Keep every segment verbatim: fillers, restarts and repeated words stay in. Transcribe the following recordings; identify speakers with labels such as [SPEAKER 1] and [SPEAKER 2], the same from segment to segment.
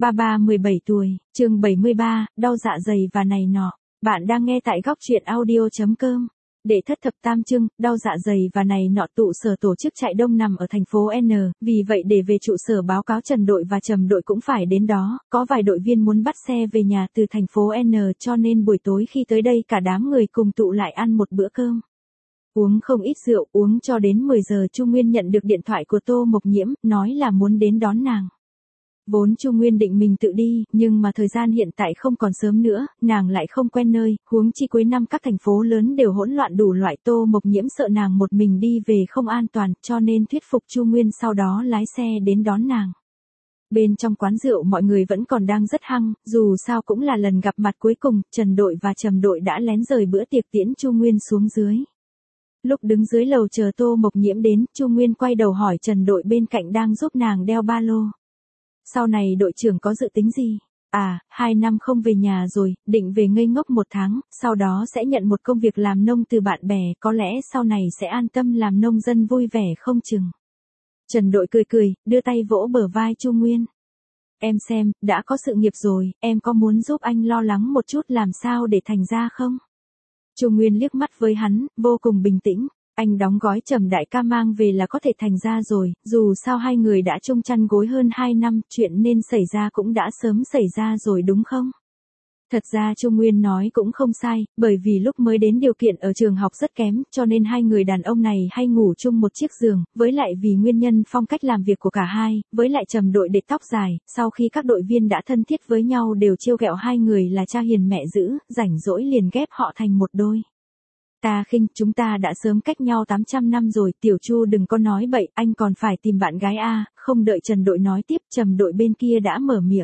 [SPEAKER 1] Ba ba mười bảy tuổi, chương bảy mươi ba, đau dạ dày và này nọ. Bạn đang nghe tại góc truyện audio chấm com. Đệ thất thập tam chương, đau dạ dày và này nọ. Tụ sở tổ chức chạy đông nằm ở thành phố N, vì vậy để về trụ sở báo cáo Trần đội và Trầm đội cũng phải đến đó, có vài đội viên muốn bắt xe về nhà từ thành phố N cho nên buổi tối khi tới đây cả đám người cùng tụ lại ăn một bữa cơm. Uống không ít rượu, uống cho đến mười giờ Chu Nguyên nhận được điện thoại của Tô Mộc Nhiễm, nói là muốn đến đón nàng. Vốn Chu Nguyên định mình tự đi, nhưng mà thời gian hiện tại không còn sớm nữa, nàng lại không quen nơi, huống chi cuối năm các thành phố lớn đều hỗn loạn đủ loại. Tô Mộc Nhiễm sợ nàng một mình đi về không an toàn, cho nên thuyết phục Chu Nguyên sau đó lái xe đến đón nàng. Bên trong quán rượu mọi người vẫn còn đang rất hăng, dù sao cũng là lần gặp mặt cuối cùng, Trần đội và Trầm đội đã lén rời bữa tiệc tiễn Chu Nguyên xuống dưới. Lúc đứng dưới lầu chờ Tô Mộc Nhiễm đến, Chu Nguyên quay đầu hỏi Trần đội bên cạnh đang giúp nàng đeo ba lô. Sau này đội trưởng có dự tính gì? À, hai năm không về nhà rồi, định về ngây ngốc một tháng, sau đó sẽ nhận một công việc làm nông từ bạn bè, có lẽ sau này sẽ an tâm làm nông dân vui vẻ không chừng. Trần đội cười cười, đưa tay vỗ bờ vai Chu Nguyên. Em xem, đã có sự nghiệp rồi, em có muốn giúp anh lo lắng một chút làm sao để thành ra không? Chu Nguyên liếc mắt với hắn, vô cùng bình tĩnh. Anh đóng gói Trầm đại ca mang về là có thể thành ra rồi, dù sao hai người đã chung chăn gối hơn hai năm, chuyện nên xảy ra cũng đã sớm xảy ra rồi đúng không? Thật ra Chu Nguyên nói cũng không sai, bởi vì lúc mới đến điều kiện ở trường học rất kém, cho nên hai người đàn ông này hay ngủ chung một chiếc giường, với lại vì nguyên nhân phong cách làm việc của cả hai, với lại Trầm đội để tóc dài, sau khi các đội viên đã thân thiết với nhau đều trêu ghẹo hai người là cha hiền mẹ dữ, rảnh rỗi liền ghép họ thành một đôi. Ta khinh, chúng ta đã sớm cách nhau tám trăm năm rồi, Tiểu Chu đừng có nói bậy, anh còn phải tìm bạn gái a. Không đợi Trần đội nói tiếp, Trầm đội bên kia đã mở miệng.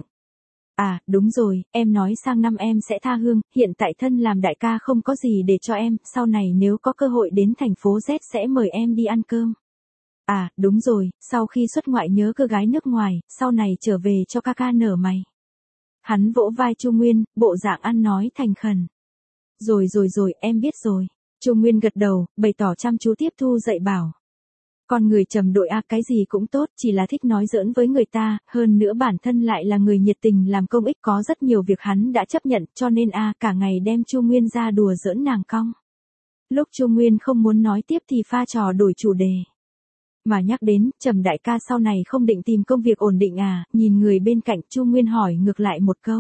[SPEAKER 1] À, đúng rồi, em nói sang năm em sẽ tha hương, hiện tại thân làm đại ca không có gì để cho em, sau này nếu có cơ hội đến thành phố Z sẽ mời em đi ăn cơm. À, đúng rồi, sau khi xuất ngoại nhớ cơ gái nước ngoài, sau này trở về cho ca ca nở mày. Hắn vỗ vai Chu Nguyên, bộ dạng ăn nói thành khẩn. Rồi rồi rồi, em biết rồi. Chu Nguyên gật đầu, bày tỏ chăm chú tiếp thu dạy bảo. Con người Trầm đội a cái gì cũng tốt, chỉ là thích nói giỡn với người ta, hơn nữa bản thân lại là người nhiệt tình làm công ích, có rất nhiều việc hắn đã chấp nhận, cho nên a cả ngày đem Chu Nguyên ra đùa giỡn nàng cong. Lúc Chu Nguyên không muốn nói tiếp thì pha trò đổi chủ đề. Mà nhắc đến, Trầm đại ca sau này không định tìm công việc ổn định à? Nhìn người bên cạnh, Chu Nguyên hỏi ngược lại một câu.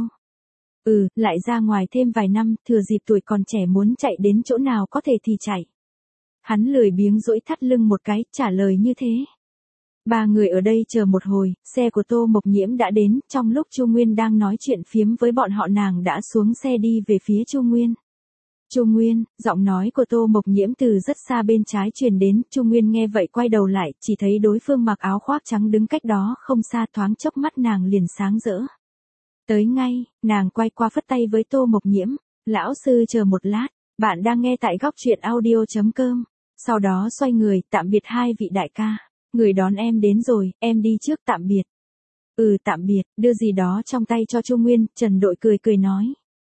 [SPEAKER 1] Ừ, lại ra ngoài thêm vài năm, thừa dịp tuổi còn trẻ muốn chạy đến chỗ nào có thể thì chạy. Hắn lười biếng duỗi thắt lưng một cái, trả lời như thế. Ba người ở đây chờ một hồi, xe của Tô Mộc Nhiễm đã đến, trong lúc Chu Nguyên đang nói chuyện phiếm với bọn họ nàng đã xuống xe đi về phía Chu Nguyên. Chu Nguyên, giọng nói của Tô Mộc Nhiễm từ rất xa bên trái truyền đến, Chu Nguyên nghe vậy quay đầu lại, chỉ thấy đối phương mặc áo khoác trắng đứng cách đó không xa, thoáng chốc mắt nàng liền sáng rỡ. Tới ngay, nàng quay qua phất tay với Tô Mộc Nhiễm, lão sư chờ một lát, bạn đang nghe tại góc truyện audio chấm com. Sau đó xoay người, tạm biệt hai vị đại ca, người đón em đến rồi, em đi trước tạm biệt. Ừ tạm biệt, đưa gì đó trong tay cho Chu Nguyên, Trần đội cười cười nói.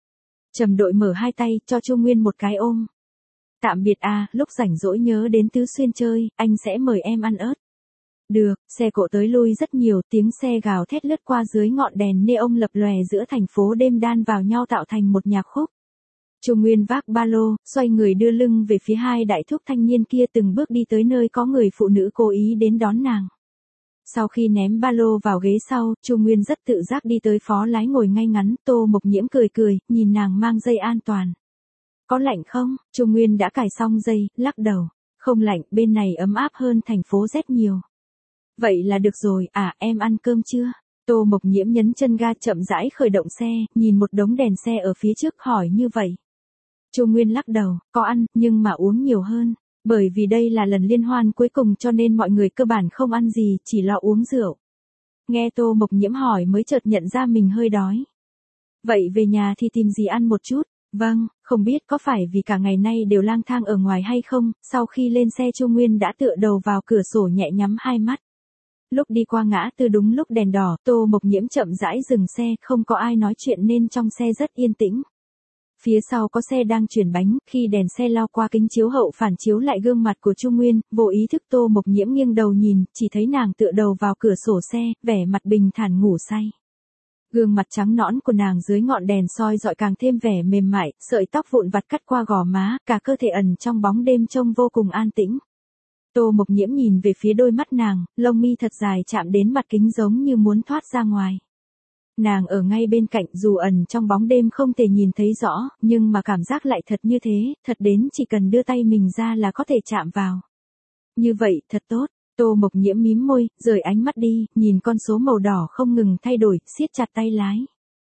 [SPEAKER 1] Trầm đội mở hai tay, cho Chu Nguyên một cái ôm. Tạm biệt à, lúc rảnh rỗi nhớ đến Tứ Xuyên chơi, anh sẽ mời em ăn ớt. Được, xe cộ tới lui rất nhiều, tiếng xe gào thét lướt qua dưới ngọn đèn neon lập lòe giữa thành phố đêm đan vào nhau tạo thành một nhạc khúc. Chu Nguyên vác ba lô, xoay người đưa lưng về phía hai đại thúc thanh niên kia từng bước đi tới nơi có người phụ nữ cố ý đến đón nàng. Sau khi ném ba lô vào ghế sau, Chu Nguyên rất tự giác đi tới phó lái ngồi ngay ngắn, Tô Mộc Nhiễm cười cười, nhìn nàng mang dây an toàn. Có lạnh không? Chu Nguyên đã cài xong dây, lắc đầu. Không lạnh, bên này ấm áp hơn thành phố Z nhiều. Vậy là được rồi, à em ăn cơm chưa? Tô Mộc Nhiễm nhấn chân ga chậm rãi khởi động xe, nhìn một đống đèn xe ở phía trước hỏi như vậy. Chu Nguyên lắc đầu, có ăn, nhưng mà uống nhiều hơn. Bởi vì đây là lần liên hoan cuối cùng cho nên mọi người cơ bản không ăn gì, chỉ lo uống rượu. Nghe Tô Mộc Nhiễm hỏi mới chợt nhận ra mình hơi đói. Vậy về nhà thì tìm gì ăn một chút? Vâng, không biết có phải vì cả ngày nay đều lang thang ở ngoài hay không, sau khi lên xe Chu Nguyên đã tựa đầu vào cửa sổ nhẹ nhắm hai mắt. Lúc đi qua ngã tư đúng lúc đèn đỏ, Tô Mộc Nhiễm chậm rãi dừng xe, không có ai nói chuyện nên trong xe rất yên tĩnh. Phía sau có xe đang chuyển bánh, khi đèn xe lao qua kính chiếu hậu phản chiếu lại gương mặt của Chu Nguyên, vô ý thức Tô Mộc Nhiễm nghiêng đầu nhìn, chỉ thấy nàng tựa đầu vào cửa sổ xe, vẻ mặt bình thản ngủ say. Gương mặt trắng nõn của nàng dưới ngọn đèn soi dọi càng thêm vẻ mềm mại, sợi tóc vụn vặt cắt qua gò má, cả cơ thể ẩn trong bóng đêm trông vô cùng an tĩnh. Tô Mộc Nhiễm nhìn về phía đôi mắt nàng, lông mi thật dài chạm đến mặt kính giống như muốn thoát ra ngoài. Nàng ở ngay bên cạnh, dù ẩn trong bóng đêm không thể nhìn thấy rõ, nhưng mà cảm giác lại thật như thế, thật đến chỉ cần đưa tay mình ra là có thể chạm vào. Như vậy, thật tốt. Tô Mộc Nhiễm mím môi, rời ánh mắt đi, nhìn con số màu đỏ không ngừng thay đổi, siết chặt tay lái.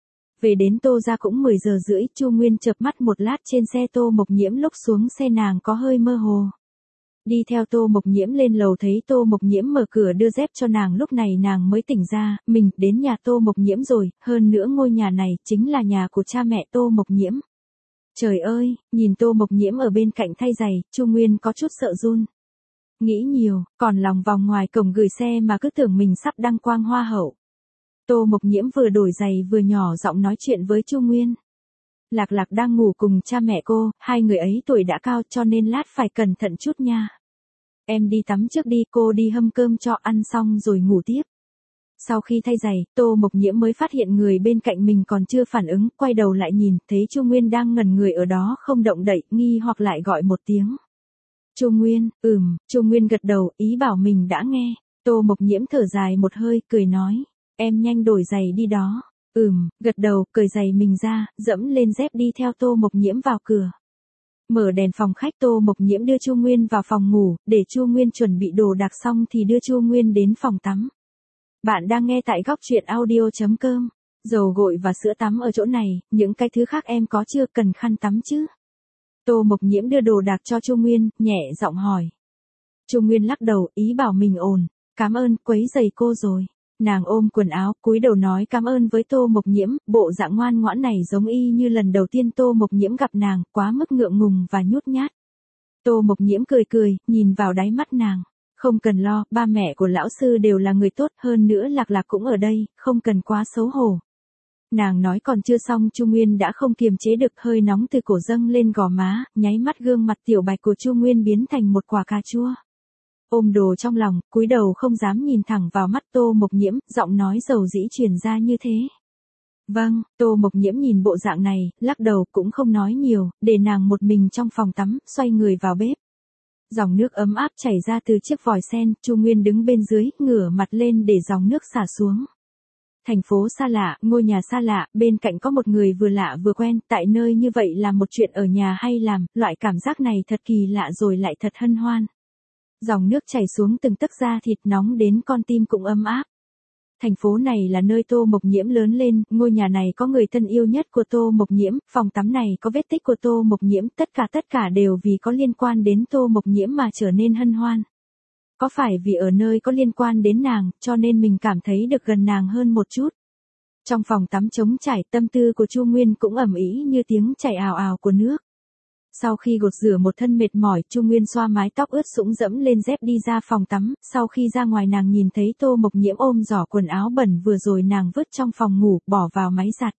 [SPEAKER 1] Về đến Tô gia cũng mười giờ rưỡi, Chu Nguyên chợp mắt một lát trên xe Tô Mộc Nhiễm, lúc xuống xe nàng có hơi mơ hồ. Đi theo Tô Mộc Nhiễm lên lầu thấy Tô Mộc Nhiễm mở cửa đưa dép cho nàng, lúc này nàng mới tỉnh ra, mình đến nhà Tô Mộc Nhiễm rồi, hơn nữa ngôi nhà này chính là nhà của cha mẹ Tô Mộc Nhiễm. Trời ơi, nhìn Tô Mộc Nhiễm ở bên cạnh thay giày, Chu Nguyên có chút sợ run. Nghĩ nhiều, còn lòng vòng ngoài cổng gửi xe mà cứ tưởng mình sắp đăng quang hoa hậu. Tô Mộc Nhiễm vừa đổi giày vừa nhỏ giọng nói chuyện với Chu Nguyên. Lạc Lạc đang ngủ cùng cha mẹ cô, hai người ấy tuổi đã cao cho nên lát phải cẩn thận chút nha. Em đi tắm trước đi, cô đi hâm cơm cho, ăn xong rồi ngủ tiếp. Sau khi thay giày, Tô Mộc Nhiễm mới phát hiện người bên cạnh mình còn chưa phản ứng, quay đầu lại nhìn, thấy Chu Nguyên đang ngẩn người ở đó không động đậy, nghi hoặc lại gọi một tiếng. Chu Nguyên, ừm, Chu Nguyên gật đầu, ý bảo mình đã nghe. Tô Mộc Nhiễm thở dài một hơi, cười nói, em nhanh đổi giày đi đó. Ừm, gật đầu, cởi giày mình ra, dẫm lên dép đi theo Tô Mộc Nhiễm vào cửa. Mở đèn phòng khách, Tô Mộc Nhiễm đưa Chu Nguyên vào phòng ngủ, để Chu Nguyên chuẩn bị đồ đạc xong thì đưa Chu Nguyên đến phòng tắm. Bạn đang nghe tại góc truyện audio chấm com. Dầu gội và sữa tắm ở chỗ này, những cái thứ khác em có chưa, cần khăn tắm chứ? Tô Mộc Nhiễm đưa đồ đạc cho Chu Nguyên, nhẹ giọng hỏi. Chu Nguyên lắc đầu, ý bảo mình ổn. Cảm ơn, quấy giày cô rồi. Nàng ôm quần áo, cúi đầu nói cảm ơn với Tô Mộc Nhiễm, bộ dạng ngoan ngoãn này giống y như lần đầu tiên Tô Mộc Nhiễm gặp nàng, quá mức ngượng ngùng và nhút nhát. Tô Mộc Nhiễm cười cười, nhìn vào đáy mắt nàng. Không cần lo, ba mẹ của lão sư đều là người tốt, hơn nữa Lạc Lạc cũng ở đây, không cần quá xấu hổ. Nàng nói còn chưa xong, Chu Nguyên đã không kiềm chế được, hơi nóng từ cổ dâng lên gò má, nháy mắt gương mặt tiểu bạch của Chu Nguyên biến thành một quả cà chua. Ôm đồ trong lòng, cúi đầu không dám nhìn thẳng vào mắt Tô Mộc Nhiễm, giọng nói dầu dĩ truyền ra như thế. Vâng, Tô Mộc Nhiễm nhìn bộ dạng này, lắc đầu cũng không nói nhiều, để nàng một mình trong phòng tắm, xoay người vào bếp. Dòng nước ấm áp chảy ra từ chiếc vòi sen, Chu Nguyên đứng bên dưới, ngửa mặt lên để dòng nước xả xuống. Thành phố xa lạ, ngôi nhà xa lạ, bên cạnh có một người vừa lạ vừa quen, tại nơi như vậy làm một chuyện ở nhà hay làm, loại cảm giác này thật kỳ lạ rồi lại thật hân hoan. Dòng nước chảy xuống từng tấc da thịt, nóng đến con tim cũng ấm áp. Thành phố này là nơi Tô Mộc Nhiễm lớn lên, ngôi nhà này có người thân yêu nhất của Tô Mộc Nhiễm, phòng tắm này có vết tích của Tô Mộc Nhiễm, tất cả tất cả đều vì có liên quan đến Tô Mộc Nhiễm mà trở nên hân hoan. Có phải vì ở nơi có liên quan đến nàng, cho nên mình cảm thấy được gần nàng hơn một chút. Trong phòng tắm trống trải, tâm tư của Chu Nguyên cũng ầm ĩ như tiếng chảy ào ào của nước. Sau khi gột rửa một thân mệt mỏi, Chu Nguyên xoa mái tóc ướt sũng dẫm lên dép đi ra phòng tắm, sau khi ra ngoài nàng nhìn thấy Tô Mộc Nhiễm ôm giỏ quần áo bẩn vừa rồi nàng vứt trong phòng ngủ, bỏ vào máy giặt.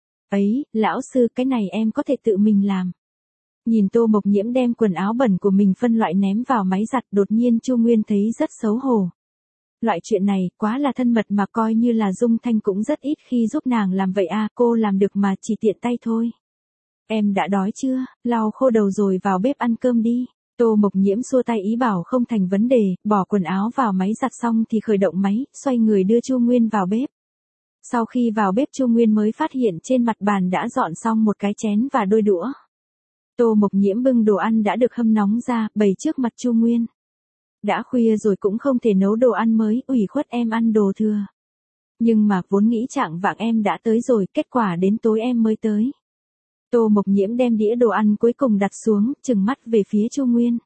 [SPEAKER 1] Ấy, lão sư, cái này em có thể tự mình làm. Nhìn Tô Mộc Nhiễm đem quần áo bẩn của mình phân loại ném vào máy giặt, đột nhiên Chu Nguyên thấy rất xấu hổ. Loại chuyện này, quá là thân mật mà coi như là Dung Thanh cũng rất ít khi giúp nàng làm vậy à, cô làm được mà chỉ tiện tay thôi. Em đã đói chưa, lau khô đầu rồi vào bếp ăn cơm đi. Tô Mộc Nhiễm xua tay ý bảo không thành vấn đề, bỏ quần áo vào máy giặt xong thì khởi động máy, xoay người đưa Chu Nguyên vào bếp. Sau khi vào bếp Chu Nguyên mới phát hiện trên mặt bàn đã dọn xong một cái chén và đôi đũa. Tô Mộc Nhiễm bưng đồ ăn đã được hâm nóng ra, bày trước mặt Chu Nguyên. Đã khuya rồi cũng không thể nấu đồ ăn mới, ủy khuất em ăn đồ thừa. Nhưng mà vốn nghĩ trạng vạng em đã tới rồi, kết quả đến tối em mới tới. Tô Mộc Nhiễm đem đĩa đồ ăn cuối cùng đặt xuống, trừng mắt về phía Chu Nguyên.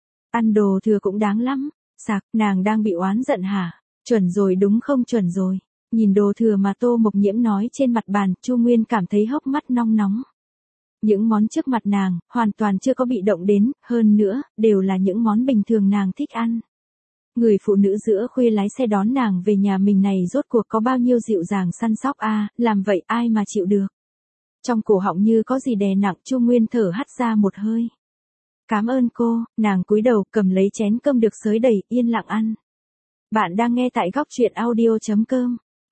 [SPEAKER 1] Ăn đồ thừa cũng đáng lắm. Sạc, nàng đang bị oán giận hả? Chuẩn rồi đúng không, chuẩn rồi. Nhìn đồ thừa mà Tô Mộc Nhiễm nói trên mặt bàn, Chu Nguyên cảm thấy hốc mắt nong nóng. Những món trước mặt nàng, hoàn toàn chưa có bị động đến, hơn nữa, đều là những món bình thường nàng thích ăn. Người phụ nữ giữa khuya lái xe đón nàng về nhà mình này rốt cuộc có bao nhiêu dịu dàng săn sóc a, à, làm vậy ai mà chịu được. Trong cổ họng như có gì đè nặng, Chu Nguyên thở hắt ra một hơi. Cảm ơn cô, nàng cúi đầu cầm lấy chén cơm được xới đầy, yên lặng ăn. Bạn đang nghe tại góc truyện audio chấm com.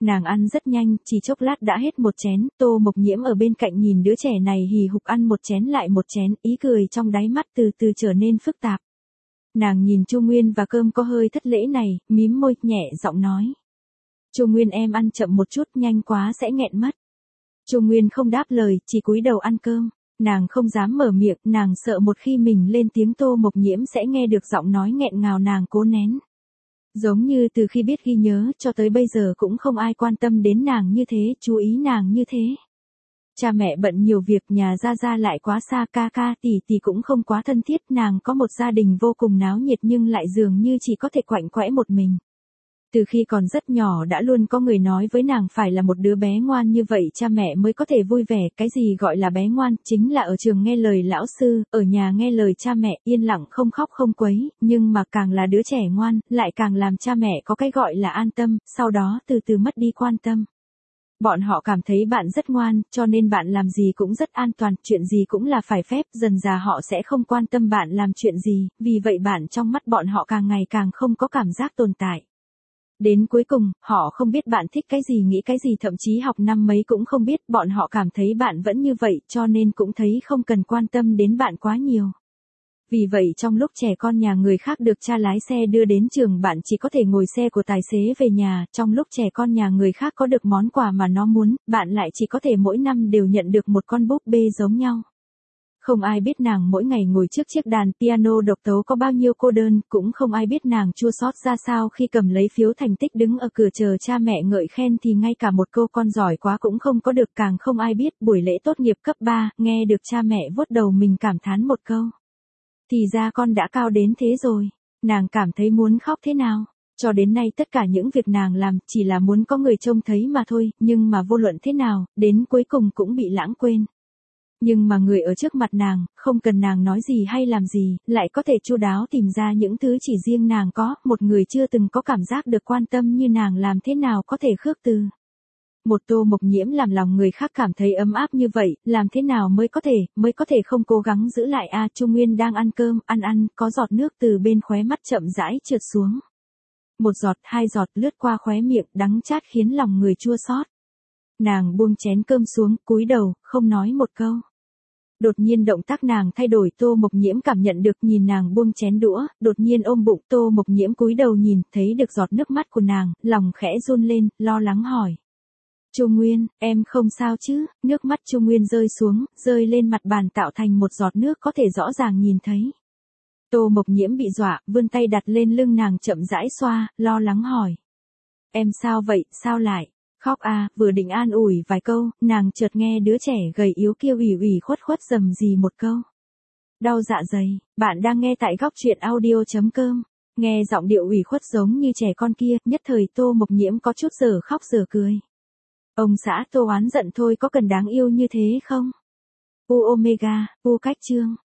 [SPEAKER 1] Nàng ăn rất nhanh, chỉ chốc lát đã hết một chén, Tô Mộc Nhiễm ở bên cạnh nhìn đứa trẻ này hì hục ăn một chén lại một chén, ý cười trong đáy mắt từ từ trở nên phức tạp. Nàng nhìn Chu Nguyên và cơm có hơi thất lễ này, mím môi, nhẹ giọng nói. Chu Nguyên em ăn chậm một chút, nhanh quá sẽ nghẹn mất. Chu Nguyên không đáp lời, chỉ cúi đầu ăn cơm. Nàng không dám mở miệng, nàng sợ một khi mình lên tiếng Tô Mộc Nhiễm sẽ nghe được giọng nói nghẹn ngào nàng cố nén. Giống như từ khi biết ghi nhớ cho tới bây giờ cũng không ai quan tâm đến nàng như thế, chú ý nàng như thế. Cha mẹ bận nhiều việc, nhà ra ra lại quá xa, ca ca tỷ tỷ cũng không quá thân thiết, nàng có một gia đình vô cùng náo nhiệt nhưng lại dường như chỉ có thể quạnh quẽ một mình. Từ khi còn rất nhỏ đã luôn có người nói với nàng phải là một đứa bé ngoan như vậy cha mẹ mới có thể vui vẻ, cái gì gọi là bé ngoan, chính là ở trường nghe lời lão sư, ở nhà nghe lời cha mẹ, yên lặng không khóc không quấy, nhưng mà càng là đứa trẻ ngoan, lại càng làm cha mẹ có cái gọi là an tâm, sau đó từ từ mất đi quan tâm. Bọn họ cảm thấy bạn rất ngoan, cho nên bạn làm gì cũng rất an toàn, chuyện gì cũng là phải phép, dần dà họ sẽ không quan tâm bạn làm chuyện gì, vì vậy bạn trong mắt bọn họ càng ngày càng không có cảm giác tồn tại. Đến cuối cùng, họ không biết bạn thích cái gì nghĩ cái gì, thậm chí học năm mấy cũng không biết, bọn họ cảm thấy bạn vẫn như vậy cho nên cũng thấy không cần quan tâm đến bạn quá nhiều. Vì vậy trong lúc trẻ con nhà người khác được cha lái xe đưa đến trường bạn chỉ có thể ngồi xe của tài xế về nhà, trong lúc trẻ con nhà người khác có được món quà mà nó muốn, bạn lại chỉ có thể mỗi năm đều nhận được một con búp bê giống nhau. Không ai biết nàng mỗi ngày ngồi trước chiếc đàn piano độc tấu có bao nhiêu cô đơn, cũng không ai biết nàng chua xót ra sao khi cầm lấy phiếu thành tích đứng ở cửa chờ cha mẹ ngợi khen thì ngay cả một câu con giỏi quá cũng không có được, càng không ai biết buổi lễ tốt nghiệp cấp ba, nghe được cha mẹ vuốt đầu mình cảm thán một câu. Thì ra con đã cao đến thế rồi, nàng cảm thấy muốn khóc thế nào. Cho đến nay tất cả những việc nàng làm chỉ là muốn có người trông thấy mà thôi, nhưng mà vô luận thế nào, đến cuối cùng cũng bị lãng quên. Nhưng mà người ở trước mặt nàng, không cần nàng nói gì hay làm gì, lại có thể chu đáo tìm ra những thứ chỉ riêng nàng có, một người chưa từng có cảm giác được quan tâm như nàng làm thế nào có thể khước từ. Một Tô Mộc Nhiễm làm lòng người khác cảm thấy ấm áp như vậy, làm thế nào mới có thể, mới có thể không cố gắng giữ lại a Chu Nguyên đang ăn cơm, ăn ăn, có giọt nước từ bên khóe mắt chậm rãi trượt xuống. Một giọt, hai giọt lướt qua khóe miệng, đắng chát khiến lòng người chua xót. Nàng buông chén cơm xuống, cúi đầu, không nói một câu. Đột nhiên động tác nàng thay đổi, Tô Mộc Nhiễm cảm nhận được, nhìn nàng buông chén đũa, đột nhiên ôm bụng, Tô Mộc Nhiễm cúi đầu nhìn, thấy được giọt nước mắt của nàng, lòng khẽ run lên, lo lắng hỏi. Chu Nguyên, em không sao chứ? Nước mắt Chu Nguyên rơi xuống, rơi lên mặt bàn tạo thành một giọt nước có thể rõ ràng nhìn thấy. Tô Mộc Nhiễm bị dọa, vươn tay đặt lên lưng nàng chậm rãi xoa, lo lắng hỏi. Em sao vậy, sao lại? Khóc à, vừa định an ủi vài câu, nàng chợt nghe đứa trẻ gầy yếu kia ủy ủy khuất khuất rầm rì một câu. Đau dạ dày, bạn đang nghe tại góc truyện audio chấm com. Nghe giọng điệu ủy khuất giống như trẻ con kia, nhất thời Tô Mộc Nhiễm có chút giờ khóc giờ cười. Ông xã Tô oán giận thôi, có cần đáng yêu như thế không? U Omega, U cách chương.